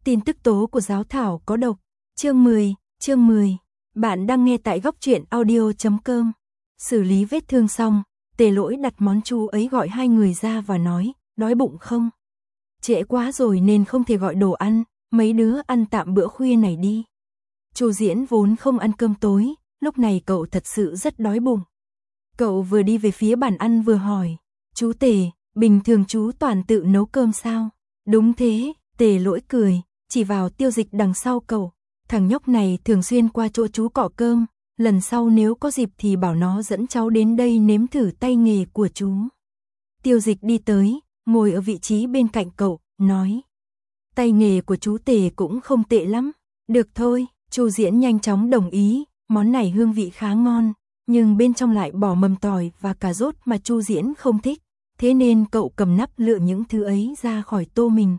Tin tức tố của giáo thảo có độc. Chương 10. Bạn đang nghe tại góc truyện audio.com. Xử lý vết thương xong, Tề Lỗi đặt món chu ấy gọi hai người ra và nói, đói bụng không? Trễ quá rồi nên không thể gọi đồ ăn, mấy đứa ăn tạm bữa khuya này đi. Chu Diễn vốn không ăn cơm tối, lúc này cậu thật sự rất đói bụng. Cậu vừa đi về phía bàn ăn vừa hỏi, chú Tề, bình thường chú toàn tự nấu cơm sao? Đúng thế, Tề Lỗi cười, chỉ vào Tiêu Dịch đằng sau cậu. Thằng nhóc này thường xuyên qua chỗ chú cọ cơm, lần sau nếu có dịp thì bảo nó dẫn cháu đến đây nếm thử tay nghề của chú. Tiêu Dịch đi tới, ngồi ở vị trí bên cạnh cậu, nói. Tay nghề của chú Tề cũng không tệ lắm. Được thôi, Chu Diễn nhanh chóng đồng ý, món này hương vị khá ngon, nhưng bên trong lại bỏ mầm tỏi và cà rốt mà Chu Diễn không thích, thế nên cậu cầm nắp lựa những thứ ấy ra khỏi tô mình.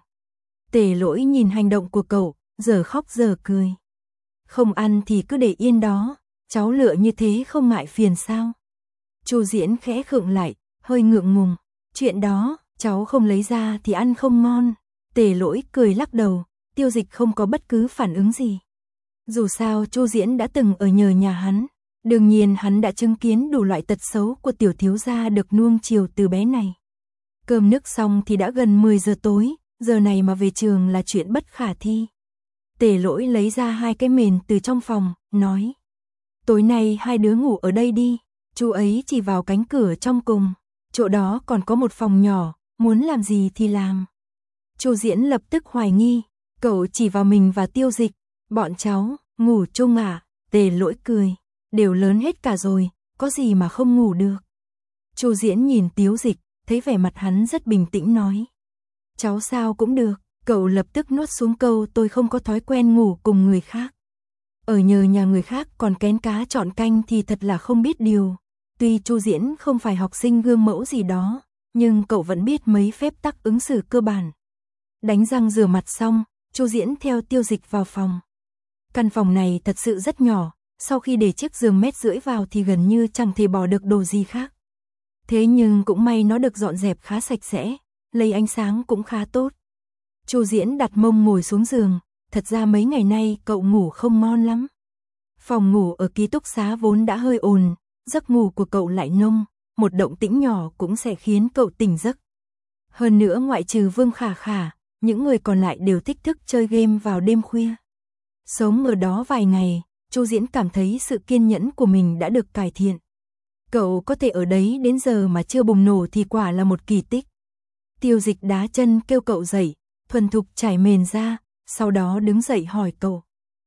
Tề Lỗi nhìn hành động của cậu, giờ khóc giờ cười. Không ăn thì cứ để yên đó, cháu lựa như thế không ngại phiền sao? Chu Diễn khẽ khựng lại, hơi ngượng ngùng. Chuyện đó, cháu không lấy ra thì ăn không ngon. Tề Lỗi cười lắc đầu, Tiêu Dịch không có bất cứ phản ứng gì. Dù sao Chu Diễn đã từng ở nhờ nhà hắn, đương nhiên hắn đã chứng kiến đủ loại tật xấu của tiểu thiếu gia được nuông chiều từ bé này. Cơm nước xong thì đã gần 10 giờ tối, giờ này mà về trường là chuyện bất khả thi. Tề Lỗi lấy ra hai cái mền từ trong phòng, nói. Tối nay hai đứa ngủ ở đây đi. Chú ấy chỉ vào cánh cửa trong cùng. Chỗ đó còn có một phòng nhỏ, muốn làm gì thì làm. Chu Diễn lập tức hoài nghi, cậu chỉ vào mình và Tiêu Dịch. Bọn cháu, ngủ chung à? Tề Lỗi cười, đều lớn hết cả rồi, có gì mà không ngủ được. Chu Diễn nhìn Tiêu Dịch, thấy vẻ mặt hắn rất bình tĩnh nói. Cháu sao cũng được, cậu lập tức nuốt xuống câu tôi không có thói quen ngủ cùng người khác. Ở nhờ nhà người khác còn kén cá chọn canh thì thật là không biết điều. Tuy Chu Diễn không phải học sinh gương mẫu gì đó, nhưng cậu vẫn biết mấy phép tắc ứng xử cơ bản. Đánh răng rửa mặt xong, Chu Diễn theo Tiêu Dịch vào phòng. Căn phòng này thật sự rất nhỏ, sau khi để chiếc giường 1,5 mét vào thì gần như chẳng thể bỏ được đồ gì khác. Thế nhưng cũng may nó được dọn dẹp khá sạch sẽ, lấy ánh sáng cũng khá tốt. Chu Diễn đặt mông ngồi xuống giường, thật ra mấy ngày nay cậu ngủ không ngon lắm. Phòng ngủ ở ký túc xá vốn đã hơi ồn, giấc ngủ của cậu lại nông, một động tĩnh nhỏ cũng sẽ khiến cậu tỉnh giấc. Hơn nữa ngoại trừ Vương Khả Khả, những người còn lại đều thích thức chơi game vào đêm khuya. Sống ở đó vài ngày, Chu Diễn cảm thấy sự kiên nhẫn của mình đã được cải thiện. Cậu có thể ở đấy đến giờ mà chưa bùng nổ thì quả là một kỳ tích. Tiêu Dịch đá chân kêu cậu dậy, thuần thục trải mền ra, sau đó đứng dậy hỏi cậu.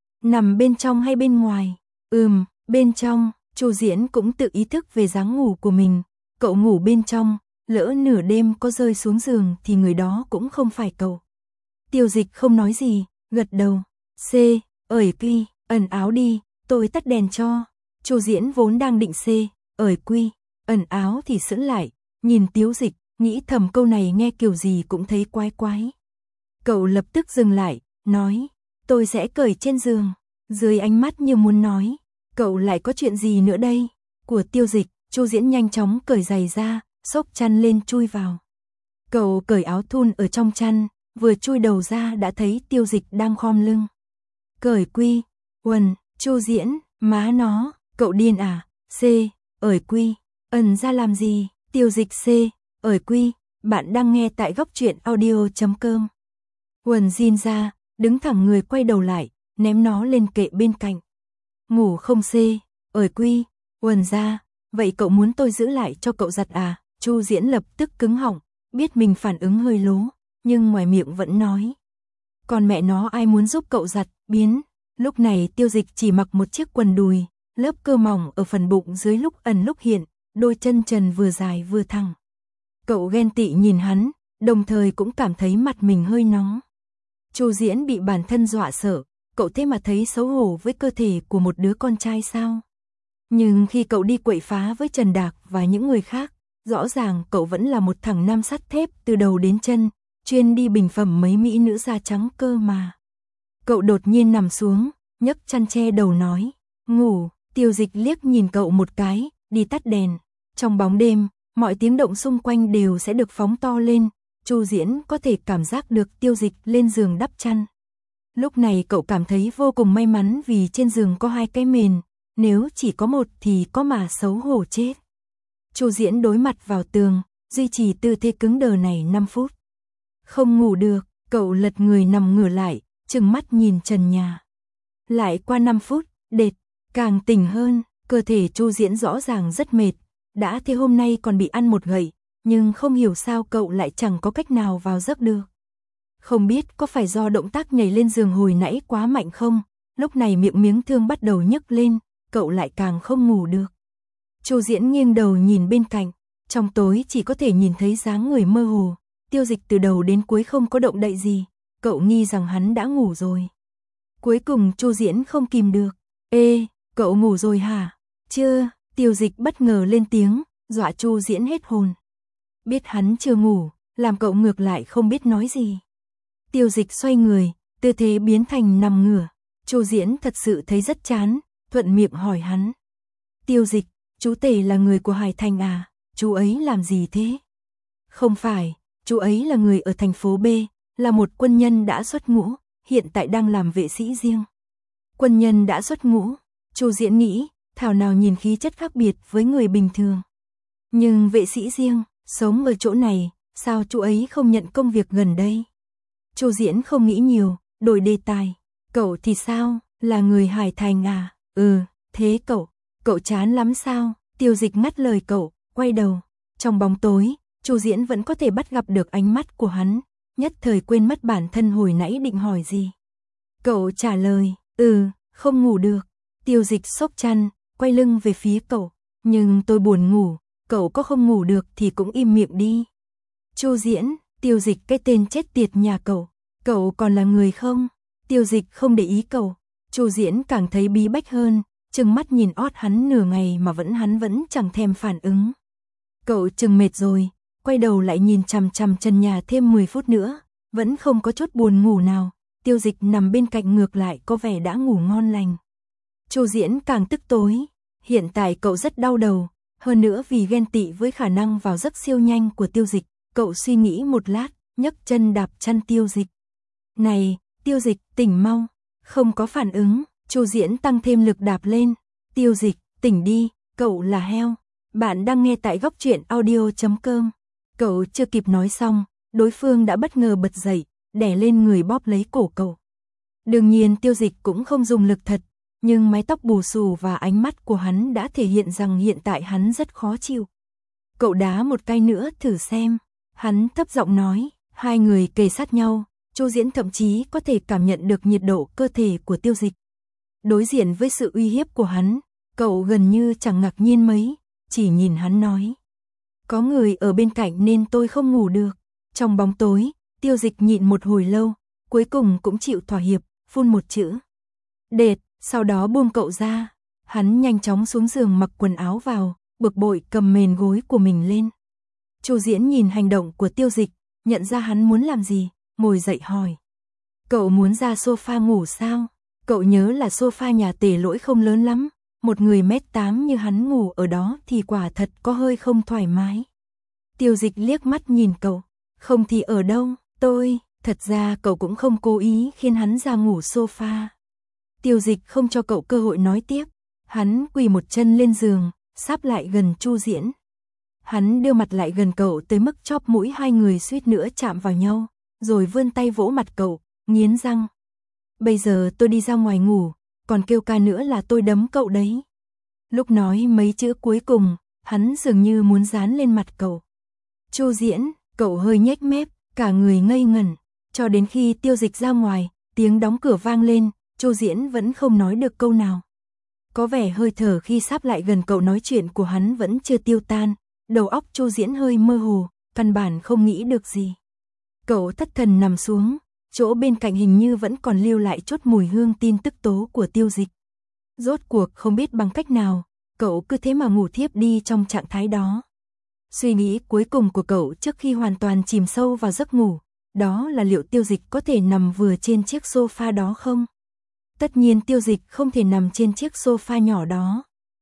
Nằm bên trong hay bên ngoài? Bên trong. Chu Diễn cũng tự ý thức về dáng ngủ của mình. Cậu ngủ bên trong, lỡ nửa đêm có rơi xuống giường thì người đó cũng không phải cậu. Tiêu Dịch không nói gì, gật đầu. Ởi quy, ẩn áo đi, tôi tắt đèn cho. Chu Diễn vốn đang định ởi quy, ẩn áo thì sững lại, nhìn Tiêu Dịch, nghĩ thầm câu này nghe kiểu gì cũng thấy quái quái. Cậu lập tức dừng lại, nói, tôi sẽ cởi trên giường. Dưới ánh mắt như muốn nói, cậu lại có chuyện gì nữa đây? Của Tiêu Dịch, Chu Diễn nhanh chóng cởi giày ra, xốc chăn lên chui vào. Cậu cởi áo thun ở trong chăn, vừa chui đầu ra đã thấy Tiêu Dịch đang khom lưng. Cởi quy, quần, Chu Diễn, má nó, cậu điên à? Ởi quy, ẩn ra làm gì? Tiêu Dịch ởi quy, bạn đang nghe tại góc truyện audio.com. Quần jean ra, đứng thẳng người quay đầu lại, ném nó lên kệ bên cạnh. Ngủ không ởi quy, quần ra, vậy cậu muốn tôi giữ lại cho cậu giặt à? Chu Diễn lập tức cứng họng, biết mình phản ứng hơi lố, nhưng ngoài miệng vẫn nói. Còn mẹ nó ai muốn giúp cậu giặt, biến. Lúc này Tiêu Dịch chỉ mặc một chiếc quần đùi, lớp cơ mỏng ở phần bụng dưới lúc ẩn lúc hiện, đôi chân trần vừa dài vừa thẳng. Cậu ghen tị nhìn hắn, đồng thời cũng cảm thấy mặt mình hơi nóng. Chu Diễn bị bản thân dọa sợ, cậu thế mà thấy xấu hổ với cơ thể của một đứa con trai sao? Nhưng khi cậu đi quậy phá với Trần Đạc và những người khác, rõ ràng cậu vẫn là một thằng nam sắt thép từ đầu đến chân, chuyên đi bình phẩm mấy mỹ nữ da trắng cơ mà. Cậu đột nhiên nằm xuống, nhấc chăn che đầu nói, ngủ. Tiêu Dịch liếc nhìn cậu một cái, đi tắt đèn. Trong bóng đêm, mọi tiếng động xung quanh đều sẽ được phóng to lên. Chu Diễn có thể cảm giác được Tiêu Dịch lên giường đắp chăn. Lúc này cậu cảm thấy vô cùng may mắn vì trên giường có 2 cái mền, nếu chỉ có một thì có mà xấu hổ chết. Chu Diễn đối mặt vào tường, duy trì tư thế cứng đờ này 5 phút. Không ngủ được, cậu lật người nằm ngửa lại, trừng mắt nhìn trần nhà. Lại qua 5 phút, đệt, càng tỉnh hơn, cơ thể Chu Diễn rõ ràng rất mệt, đã thế hôm nay còn bị ăn một gậy, nhưng không hiểu sao cậu lại chẳng có cách nào vào giấc được. Không biết có phải do động tác nhảy lên giường hồi nãy quá mạnh không, lúc này miệng thương bắt đầu nhức lên, cậu lại càng không ngủ được. Chu Diễn nghiêng đầu nhìn bên cạnh, trong tối chỉ có thể nhìn thấy dáng người mơ hồ, Tiêu Dịch từ đầu đến cuối không có động đậy gì, cậu nghi rằng hắn đã ngủ rồi. Cuối cùng Chu Diễn không kìm được, ê, cậu ngủ rồi hả? Chưa, Tiêu Dịch bất ngờ lên tiếng, dọa Chu Diễn hết hồn. Biết hắn chưa ngủ, làm cậu ngược lại không biết nói gì. Tiêu Dịch xoay người, tư thế biến thành nằm ngửa, Chu Diễn thật sự thấy rất chán, thuận miệng hỏi hắn. Tiêu Dịch, chú Tề là người của Hải Thành à, chú ấy làm gì thế? Không phải, chú ấy là người ở thành phố B, là một quân nhân đã xuất ngũ, hiện tại đang làm vệ sĩ riêng. Quân nhân đã xuất ngũ, Chu Diễn nghĩ, thảo nào nhìn khí chất khác biệt với người bình thường. Nhưng vệ sĩ riêng, sống ở chỗ này, sao chú ấy không nhận công việc gần đây? Chu Diễn không nghĩ nhiều, đổi đề tài. Cậu thì sao, là người Hải Thành à? Ừ, thế cậu chán lắm sao? Tiêu Dịch ngắt lời cậu, quay đầu. Trong bóng tối, Chu Diễn vẫn có thể bắt gặp được ánh mắt của hắn, nhất thời quên mất bản thân hồi nãy định hỏi gì. Cậu trả lời, không ngủ được. Tiêu Dịch xốc chăn, quay lưng về phía cậu, nhưng tôi buồn ngủ, cậu có không ngủ được thì cũng im miệng đi. Chu Diễn, Tiêu Dịch cái tên chết tiệt nhà cậu còn là người không? Tiêu Dịch không để ý cậu, Chu Diễn càng thấy bí bách hơn, trừng mắt nhìn ót hắn nửa ngày mà hắn vẫn chẳng thèm phản ứng. Cậu chừng mệt rồi, quay đầu lại nhìn chằm chằm trần nhà thêm 10 phút nữa, vẫn không có chút buồn ngủ nào. Tiêu Dịch nằm bên cạnh ngược lại có vẻ đã ngủ ngon lành. Chu Diễn càng tức tối, hiện tại cậu rất đau đầu, hơn nữa vì ghen tị với khả năng vào giấc siêu nhanh của Tiêu Dịch, cậu suy nghĩ một lát, nhấc chân đạp chân Tiêu Dịch. Này, Tiêu Dịch, tỉnh mau, không có phản ứng, Chu Diễn tăng thêm lực đạp lên. Tiêu Dịch, tỉnh đi, cậu là heo. Bạn đang nghe tại góc truyện audio.com. Cậu chưa kịp nói xong, đối phương đã bất ngờ bật dậy, đè lên người bóp lấy cổ cậu. Đương nhiên Tiêu Dịch cũng không dùng lực thật, nhưng mái tóc bù xù và ánh mắt của hắn đã thể hiện rằng hiện tại hắn rất khó chịu. Cậu đá một cái nữa thử xem, hắn thấp giọng nói, hai người kề sát nhau, Chu Diễn thậm chí có thể cảm nhận được nhiệt độ cơ thể của Tiêu Dịch. Đối diện với sự uy hiếp của hắn, cậu gần như chẳng ngạc nhiên mấy, chỉ nhìn hắn nói. Có người ở bên cạnh nên tôi không ngủ được. Trong bóng tối, Tiêu Dịch nhịn một hồi lâu, cuối cùng cũng chịu thỏa hiệp, phun một chữ. Đệt, sau đó buông cậu ra. Hắn nhanh chóng xuống giường mặc quần áo vào, bực bội cầm mền gối của mình lên. Chu Diễn nhìn hành động của Tiêu Dịch, nhận ra hắn muốn làm gì, ngồi dậy hỏi. Cậu muốn ra sofa ngủ sao? Cậu nhớ là sofa nhà Tề Lỗi không lớn lắm, một người 1m8 như hắn ngủ ở đó thì quả thật có hơi không thoải mái. Tiêu Dịch liếc mắt nhìn cậu, không thì ở đâu, thật ra cậu cũng không cố ý khiến hắn ra ngủ sofa. Tiêu Dịch không cho cậu cơ hội nói tiếp, hắn quỳ một chân lên giường, sáp lại gần Chu Diễn. Hắn đưa mặt lại gần cậu tới mức chóp mũi hai người suýt nữa chạm vào nhau, rồi vươn tay vỗ mặt cậu, nghiến răng. Bây giờ tôi đi ra ngoài ngủ, còn kêu ca nữa là tôi đấm cậu đấy. Lúc nói mấy chữ cuối cùng, hắn dường như muốn dán lên mặt cậu. Chu Diễn, cậu hơi nhếch mép, cả người ngây ngẩn, cho đến khi Tiêu Dịch ra ngoài, tiếng đóng cửa vang lên, Chu Diễn vẫn không nói được câu nào. Có vẻ hơi thở khi sáp lại gần cậu nói chuyện của hắn vẫn chưa tiêu tan, đầu óc Chu Diễn hơi mơ hồ, căn bản không nghĩ được gì. Cậu thất thần nằm xuống, chỗ bên cạnh hình như vẫn còn lưu lại chút mùi hương tin tức tố của Tiêu Dịch. Rốt cuộc không biết bằng cách nào, cậu cứ thế mà ngủ thiếp đi trong trạng thái đó. Suy nghĩ cuối cùng của cậu trước khi hoàn toàn chìm sâu vào giấc ngủ, đó là liệu Tiêu Dịch có thể nằm vừa trên chiếc sofa đó không? Tất nhiên Tiêu Dịch không thể nằm trên chiếc sofa nhỏ đó.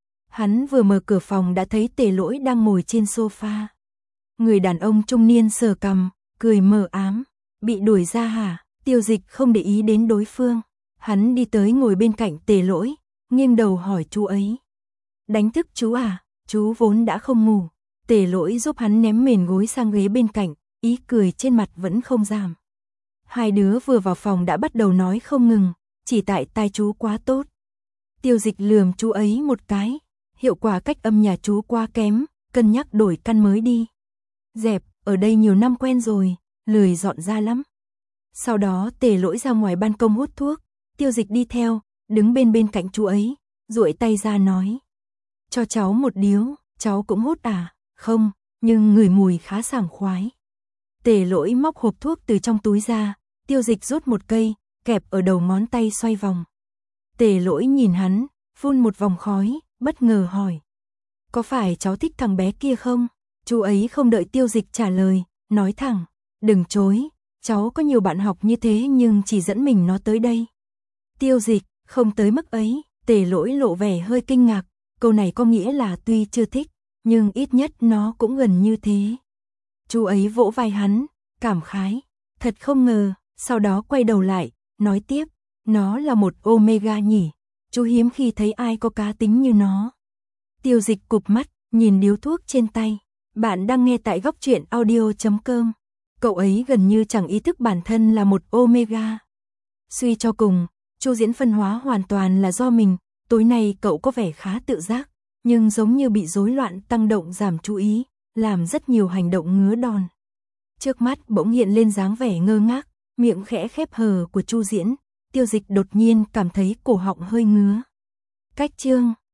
Hắn vừa mở cửa phòng đã thấy Tề Lỗi đang ngồi trên sofa. Người đàn ông trung niên sờ cằm, cười mờ ám. Bị đuổi ra hả? Tiêu Dịch không để ý đến đối phương, hắn đi tới ngồi bên cạnh Tề Lỗi, nghiêng đầu hỏi chú ấy. Đánh thức chú à, chú vốn đã không ngủ. Tề Lỗi giúp hắn ném mền gối sang ghế bên cạnh, ý cười trên mặt vẫn không giảm. Hai đứa vừa vào phòng đã bắt đầu nói không ngừng, chỉ tại tai chú quá tốt. Tiêu Dịch lườm chú ấy một cái, hiệu quả cách âm nhà chú quá kém, cân nhắc đổi căn mới đi. Dẹp, ở đây nhiều năm quen rồi, lười dọn ra lắm. Sau đó Tề Lỗi ra ngoài ban công hút thuốc, Tiêu Dịch đi theo, đứng bên cạnh chú ấy, duỗi tay ra nói. Cho cháu một điếu, cháu cũng hút à? Không, nhưng ngửi mùi khá sảng khoái. Tề Lỗi móc hộp thuốc từ trong túi ra, Tiêu Dịch rút một cây, kẹp ở đầu ngón tay xoay vòng. Tề Lỗi nhìn hắn, phun một vòng khói, bất ngờ hỏi. Có phải cháu thích thằng bé kia không? Chú ấy không đợi Tiêu Dịch trả lời, nói thẳng. Đừng chối, cháu có nhiều bạn học như thế nhưng chỉ dẫn mình nó tới đây. Tiêu Dịch, không tới mức ấy. Tề Lỗi lộ vẻ hơi kinh ngạc, câu này có nghĩa là tuy chưa thích, nhưng ít nhất nó cũng gần như thế. Chú ấy vỗ vai hắn, cảm khái. Thật không ngờ, sau đó quay đầu lại, nói tiếp. Nó là một Omega nhỉ, chú hiếm khi thấy ai có cá tính như nó. Tiêu Dịch cụp mắt, nhìn điếu thuốc trên tay. Bạn đang nghe tại Góc Truyện Audio.com. Cậu ấy gần như chẳng ý thức bản thân là một Omega. Suy cho cùng, Chu Diễn phân hóa hoàn toàn là do mình. Tối nay cậu có vẻ khá tự giác, nhưng giống như bị rối loạn tăng động giảm chú ý, làm rất nhiều hành động ngứa đòn. Trước mắt bỗng hiện lên dáng vẻ ngơ ngác, miệng khẽ khép hờ của Chu Diễn. Tiêu Dịch đột nhiên cảm thấy cổ họng hơi ngứa. Cách chương